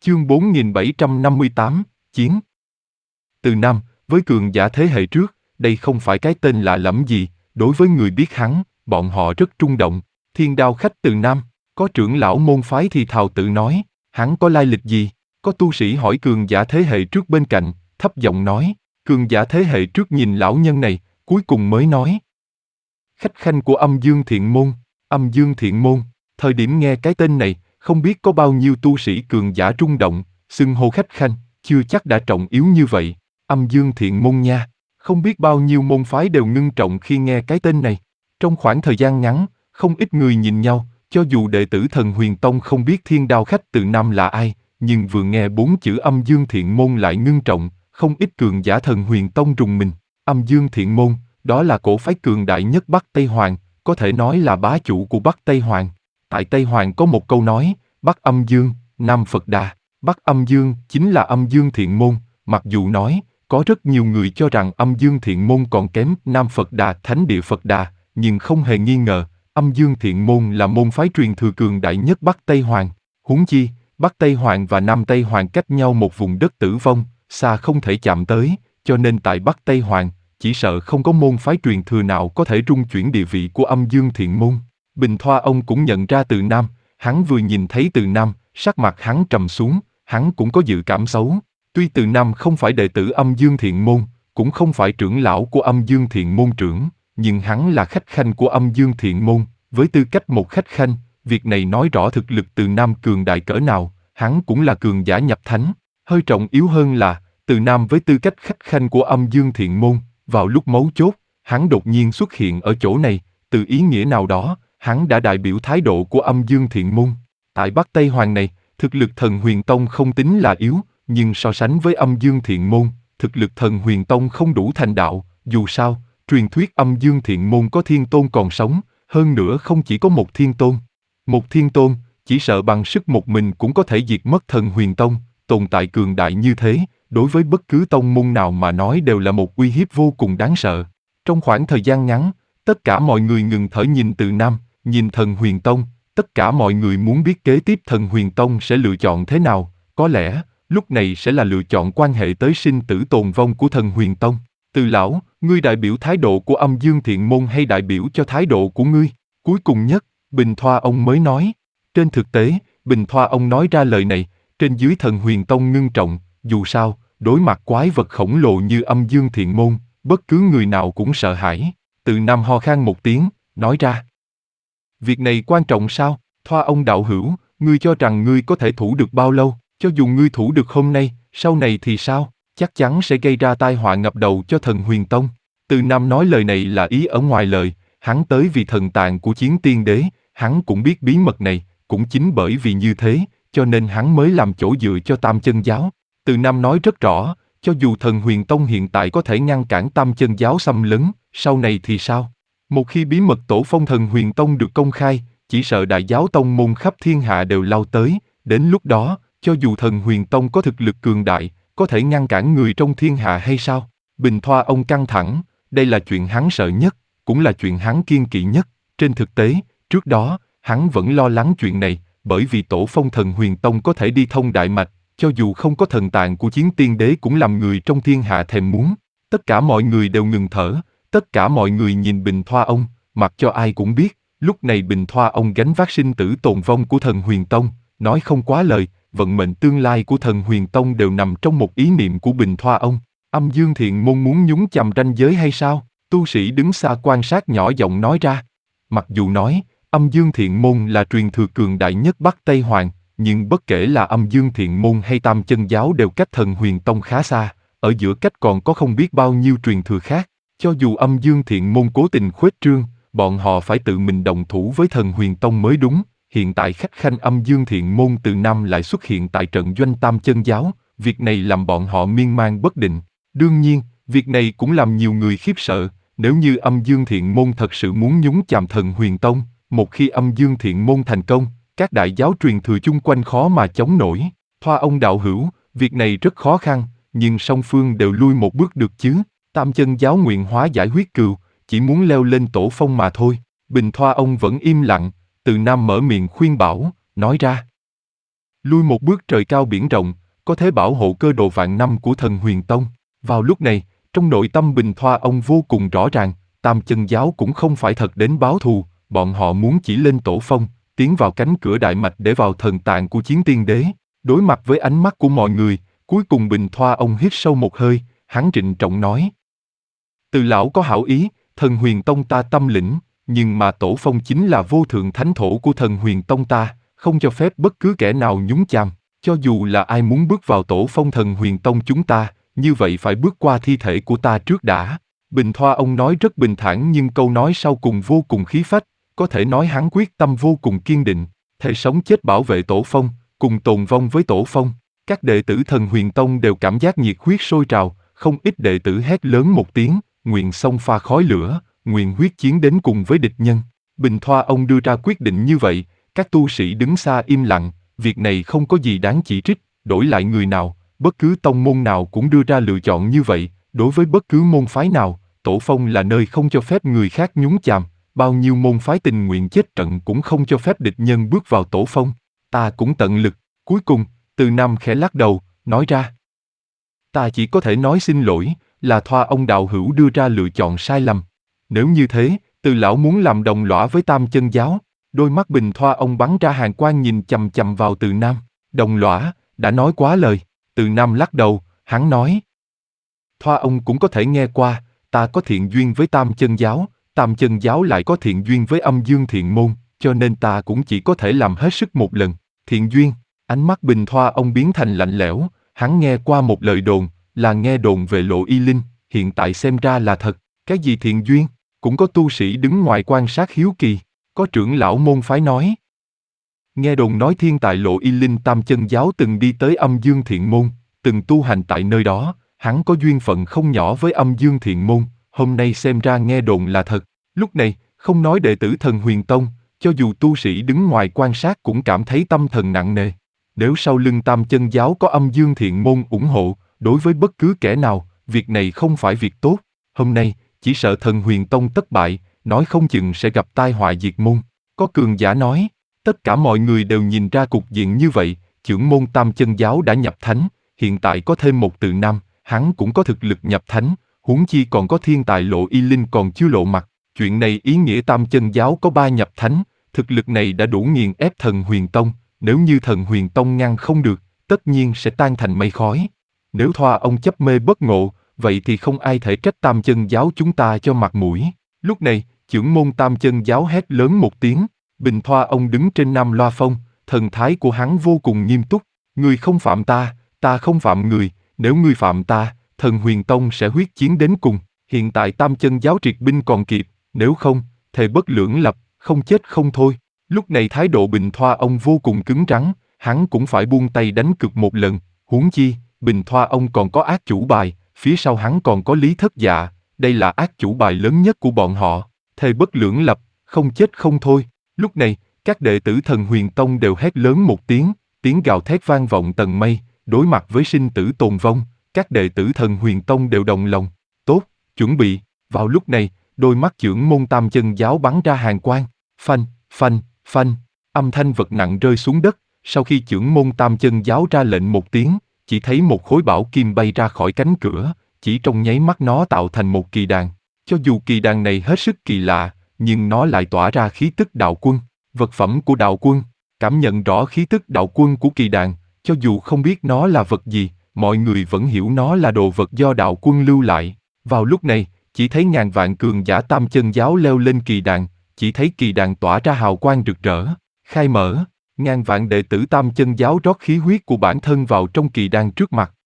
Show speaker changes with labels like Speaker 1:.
Speaker 1: Chương 4758, Chiến. Từ Nam, với cường giả thế hệ trước, đây không phải cái tên lạ lẫm gì, đối với người biết hắn, bọn họ rất trung động. Thiên Đao khách Từ Nam, có trưởng lão môn phái thì thào tự nói, hắn có lai lịch gì? Có tu sĩ hỏi cường giả thế hệ trước bên cạnh, thấp giọng nói, cường giả thế hệ trước nhìn lão nhân này, cuối cùng mới nói. Khách khanh của Âm Dương Thiện Môn, Âm Dương Thiện Môn, thời điểm nghe cái tên này, không biết có bao nhiêu tu sĩ cường giả rung động, xưng hô khách khanh, chưa chắc đã trọng yếu như vậy. Âm Dương Thiện Môn nha, không biết bao nhiêu môn phái đều ngưng trọng khi nghe cái tên này. Trong khoảng thời gian ngắn, không ít người nhìn nhau, cho dù đệ tử Thần Huyền Tông không biết Thiên Đao khách Từ Nam là ai, nhưng vừa nghe 4 chữ Âm Dương Thiện Môn lại ngưng trọng, không ít cường giả Thần Huyền Tông rùng mình. Âm Dương Thiện Môn, đó là cổ phái cường đại nhất Bắc Tây Hoàng, có thể nói là bá chủ của Bắc Tây Hoàng. Tại Tây Hoàng có một câu nói, Bắc Âm Dương, Nam Phật Đà. Bắc Âm Dương chính là Âm Dương Thiện Môn, mặc dù nói, có rất nhiều người cho rằng Âm Dương Thiện Môn còn kém Nam Phật Đà, Thánh Địa Phật Đà, nhưng không hề nghi ngờ, Âm Dương Thiện Môn là môn phái truyền thừa cường đại nhất Bắc Tây Hoàng. Huống chi, Bắc Tây Hoàng và Nam Tây Hoàng cách nhau một vùng đất tử vong, xa không thể chạm tới, cho nên tại Bắc Tây Hoàng, chỉ sợ không có môn phái truyền thừa nào có thể rung chuyển địa vị của Âm Dương Thiện Môn. Bình Thoa ông cũng nhận ra Từ Nam, hắn vừa nhìn thấy Từ Nam, sắc mặt hắn trầm xuống, hắn cũng có dự cảm xấu. Tuy Từ Nam không phải đệ tử Âm Dương Thiện Môn, cũng không phải trưởng lão của Âm Dương Thiện Môn trưởng, nhưng hắn là khách khanh của Âm Dương Thiện Môn, với tư cách một khách khanh, việc này nói rõ thực lực Từ Nam cường đại cỡ nào, hắn cũng là cường giả nhập thánh. Hơi trọng yếu hơn là, Từ Nam với tư cách khách khanh của Âm Dương Thiện Môn, vào lúc mấu chốt, hắn đột nhiên xuất hiện ở chỗ này, từ ý nghĩa nào đó, hắn đã đại biểu thái độ của Âm Dương Thiện Môn. Tại Bắc Tây Hoàng này, thực lực Thần Huyền Tông không tính là yếu, nhưng so sánh với Âm Dương Thiện Môn, thực lực Thần Huyền Tông không đủ thành đạo, dù sao, truyền thuyết Âm Dương Thiện Môn có thiên tôn còn sống, hơn nữa không chỉ có một thiên tôn. Một thiên tôn, chỉ sợ bằng sức một mình cũng có thể diệt mất Thần Huyền Tông, tồn tại cường đại như thế, đối với bất cứ tông môn nào mà nói đều là một uy hiếp vô cùng đáng sợ. Trong khoảng thời gian ngắn, tất cả mọi người ngừng thở nhìn Từ Nam, nhìn Thần Huyền Tông, tất cả mọi người muốn biết kế tiếp Thần Huyền Tông sẽ lựa chọn thế nào, có lẽ, lúc này sẽ là lựa chọn quan hệ tới sinh tử tồn vong của Thần Huyền Tông. Từ lão, ngươi đại biểu thái độ của Âm Dương Thiện Môn hay đại biểu cho thái độ của ngươi? Cuối cùng nhất, Bình Thoa ông mới nói. Trên thực tế, Bình Thoa ông nói ra lời này, trên dưới Thần Huyền Tông ngưng trọng, dù sao, đối mặt quái vật khổng lồ như Âm Dương Thiện Môn, bất cứ người nào cũng sợ hãi. Từ Nam ho khan một tiếng, nói ra. Việc này quan trọng sao? Thoa ông đạo hữu, ngươi cho rằng ngươi có thể thủ được bao lâu? Cho dù ngươi thủ được hôm nay, sau này thì sao? Chắc chắn sẽ gây ra tai họa ngập đầu cho Thần Huyền Tông. Từ Nam nói lời này là ý ở ngoài lời, hắn tới vì thần tàn của Chiến Tiên Đế, hắn cũng biết bí mật này, cũng chính bởi vì như thế, cho nên hắn mới làm chỗ dựa cho Tam Chân Giáo. Từ Nam nói rất rõ, cho dù Thần Huyền Tông hiện tại có thể ngăn cản Tam Chân Giáo xâm lấn, sau này thì sao? Một khi bí mật tổ phong Thần Huyền Tông được công khai, chỉ sợ đại giáo tông môn khắp thiên hạ đều lao tới, đến lúc đó, cho dù Thần Huyền Tông có thực lực cường đại, có thể ngăn cản người trong thiên hạ hay sao? Bình Thoa ông căng thẳng, đây là chuyện hắn sợ nhất, cũng là chuyện hắn kiêng kỵ nhất. Trên thực tế, trước đó, hắn vẫn lo lắng chuyện này, bởi vì tổ phong Thần Huyền Tông có thể đi thông đại mạch, cho dù không có thần tàn của Chiến Tiên Đế cũng làm người trong thiên hạ thèm muốn. Tất cả mọi người đều ngừng thở, tất cả mọi người nhìn Bình Thoa ông, mặc cho ai cũng biết, lúc này Bình Thoa ông gánh vác sinh tử tồn vong của Thần Huyền Tông, nói không quá lời, vận mệnh tương lai của Thần Huyền Tông đều nằm trong một ý niệm của Bình Thoa ông. Âm Dương Thiện Môn muốn nhúng chàm ranh giới hay sao? Tu sĩ đứng xa quan sát nhỏ giọng nói ra. Mặc dù nói, Âm Dương Thiện Môn là truyền thừa cường đại nhất Bắc Tây Hoàng, nhưng bất kể là Âm Dương Thiện Môn hay Tam Chân Giáo đều cách Thần Huyền Tông khá xa, ở giữa cách còn có không biết bao nhiêu truyền thừa khác. Cho dù Âm Dương Thiện Môn cố tình khuếch trương, bọn họ phải tự mình đồng thủ với Thần Huyền Tông mới đúng. Hiện tại khách khanh Âm Dương Thiện Môn Từ Nam lại xuất hiện tại trận doanh Tam Chân Giáo, việc này làm bọn họ miên man bất định. Đương nhiên, việc này cũng làm nhiều người khiếp sợ, nếu như Âm Dương Thiện Môn thật sự muốn nhúng chàm Thần Huyền Tông, một khi Âm Dương Thiện Môn thành công, các đại giáo truyền thừa chung quanh khó mà chống nổi. Thoa ông đạo hữu, việc này rất khó khăn, nhưng song phương đều lui một bước được chứ. Tam Chân Giáo nguyện hóa giải huyết cừu, chỉ muốn leo lên tổ phong mà thôi. Bình Thoa ông vẫn im lặng, Từ Nam mở miệng khuyên bảo, nói ra. lui một bước trời cao biển rộng, có thể bảo hộ cơ đồ vạn năm của Thần Huyền Tông. Vào lúc này, trong nội tâm Bình Thoa ông vô cùng rõ ràng, Tam Chân Giáo cũng không phải thật đến báo thù, bọn họ muốn chỉ lên tổ phong, tiến vào cánh cửa đại mạch để vào thần tạng của Chiến Tiên Đế. Đối mặt với ánh mắt của mọi người, cuối cùng Bình Thoa ông hít sâu một hơi, hắn trịnh trọng nói. Từ lão có hảo ý, Thần Huyền Tông ta tâm lĩnh, nhưng mà tổ phong chính là vô thượng thánh thổ của Thần Huyền Tông ta, không cho phép bất cứ kẻ nào nhúng chàm. Cho dù là ai muốn bước vào tổ phong Thần Huyền Tông chúng ta, như vậy phải bước qua thi thể của ta trước đã. Bình Thoa ông nói rất bình thản nhưng câu nói sau cùng vô cùng khí phách, có thể nói hắn quyết tâm vô cùng kiên định, thể sống chết bảo vệ tổ phong, cùng tồn vong với tổ phong. Các đệ tử Thần Huyền Tông đều cảm giác nhiệt huyết sôi trào, không ít đệ tử hét lớn một tiếng, nguyện xông pha khói lửa, nguyện huyết chiến đến cùng với địch nhân. Bình Thoa ông đưa ra quyết định như vậy, các tu sĩ đứng xa im lặng, việc này không có gì đáng chỉ trích, đổi lại người nào, bất cứ tông môn nào cũng đưa ra lựa chọn như vậy, đối với bất cứ môn phái nào, tổ phong là nơi không cho phép người khác nhúng chàm, bao nhiêu môn phái tình nguyện chết trận cũng không cho phép địch nhân bước vào tổ phong. Ta cũng tận lực. Cuối cùng, Từ Nam khẽ lắc đầu, nói ra. Ta chỉ có thể nói xin lỗi, là Thoa ông đạo hữu đưa ra lựa chọn sai lầm. Nếu như thế, Từ lão muốn làm đồng lõa với Tam Chân Giáo. Đôi mắt Bình Thoa ông bắn ra hàn quang nhìn chằm chằm vào Từ Nam. Đồng lõa, đã nói quá lời. Từ Nam lắc đầu, hắn nói. Thoa ông cũng có thể nghe qua, ta có thiện duyên với Tam Chân Giáo, Tam Chân Giáo lại có thiện duyên với Âm Dương Thiện Môn, cho nên ta cũng chỉ có thể làm hết sức một lần. Thiện duyên, ánh mắt Bình Thoa ông biến thành lạnh lẽo, hắn nghe qua một lời đồn, là nghe đồn về Lộ Y Linh, hiện tại xem ra là thật. Cái gì thiện duyên? Cũng có tu sĩ đứng ngoài quan sát hiếu kỳ, có trưởng lão môn phái nói. Nghe đồn nói thiên tài Lộ Y Linh Tam Chân Giáo từng đi tới Âm Dương Thiện Môn, từng tu hành tại nơi đó, hắn có duyên phận không nhỏ với Âm Dương Thiện Môn, hôm nay xem ra nghe đồn là thật. Lúc này, không nói đệ tử Thần Huyền Tông, cho dù tu sĩ đứng ngoài quan sát cũng cảm thấy tâm thần nặng nề. Nếu sau lưng Tam Chân Giáo có Âm Dương Thiện Môn ủng hộ, đối với bất cứ kẻ nào, việc này không phải việc tốt. Hôm nay, chỉ sợ Thần Huyền Tông thất bại, nói không chừng sẽ gặp tai họa diệt môn. Có cường giả nói, tất cả mọi người đều nhìn ra cục diện như vậy, trưởng môn Tam Chân Giáo đã nhập thánh, hiện tại có thêm một Từ Nam, hắn cũng có thực lực nhập thánh, huống chi còn có thiên tài Lộ Y Linh còn chưa lộ mặt. Chuyện này ý nghĩa Tam Chân Giáo có 3 nhập thánh, thực lực này đã đủ nghiền ép Thần Huyền Tông, nếu như Thần Huyền Tông ngăn không được, tất nhiên sẽ tan thành mây khói. Nếu Thoa ông chấp mê bất ngộ, vậy thì không ai thể trách Tam Chân Giáo chúng ta cho mặt mũi. Lúc này, trưởng môn Tam Chân Giáo hét lớn một tiếng, Bình Thoa ông đứng trên Nam Loa Phong, thần thái của hắn vô cùng nghiêm túc, người không phạm ta, ta không phạm người, nếu ngươi phạm ta, Thần Huyền Tông sẽ huyết chiến đến cùng. Hiện tại Tam Chân Giáo triệt binh còn kịp, nếu không, thề bất lưỡng lập, không chết không thôi. Lúc này thái độ Bình Thoa ông vô cùng cứng rắn, hắn cũng phải buông tay đánh cược một lần, huống chi, Bình Thoa ông còn có ác chủ bài, phía sau hắn còn có Lý Thất Dạ, đây là ác chủ bài lớn nhất của bọn họ, thề bất lưỡng lập, không chết không thôi. Lúc này, các đệ tử Thần Huyền Tông đều hét lớn một tiếng, tiếng gào thét vang vọng tầng mây, đối mặt với sinh tử tồn vong, các đệ tử Thần Huyền Tông đều đồng lòng. Tốt, chuẩn bị. Vào lúc này, đôi mắt trưởng môn Tam Chân Giáo bắn ra hàn quang, phanh, phanh, phanh, âm thanh vật nặng rơi xuống đất. Sau khi trưởng môn Tam Chân Giáo ra lệnh một tiếng, chỉ thấy một khối bảo kim bay ra khỏi cánh cửa, chỉ trong nháy mắt nó tạo thành một kỳ đàn. Cho dù kỳ đàn này hết sức kỳ lạ, nhưng nó lại tỏa ra khí tức đạo quân, vật phẩm của đạo quân. Cảm nhận rõ khí tức đạo quân của kỳ đàn, cho dù không biết nó là vật gì, mọi người vẫn hiểu nó là đồ vật do đạo quân lưu lại. Vào lúc này, chỉ thấy ngàn vạn cường giả Tam Chân Giáo leo lên kỳ đàn, chỉ thấy kỳ đàn tỏa ra hào quang rực rỡ, khai mở, ngàn vạn đệ tử Tam Chân Giáo rót khí huyết của bản thân vào trong kỳ đàn trước mặt,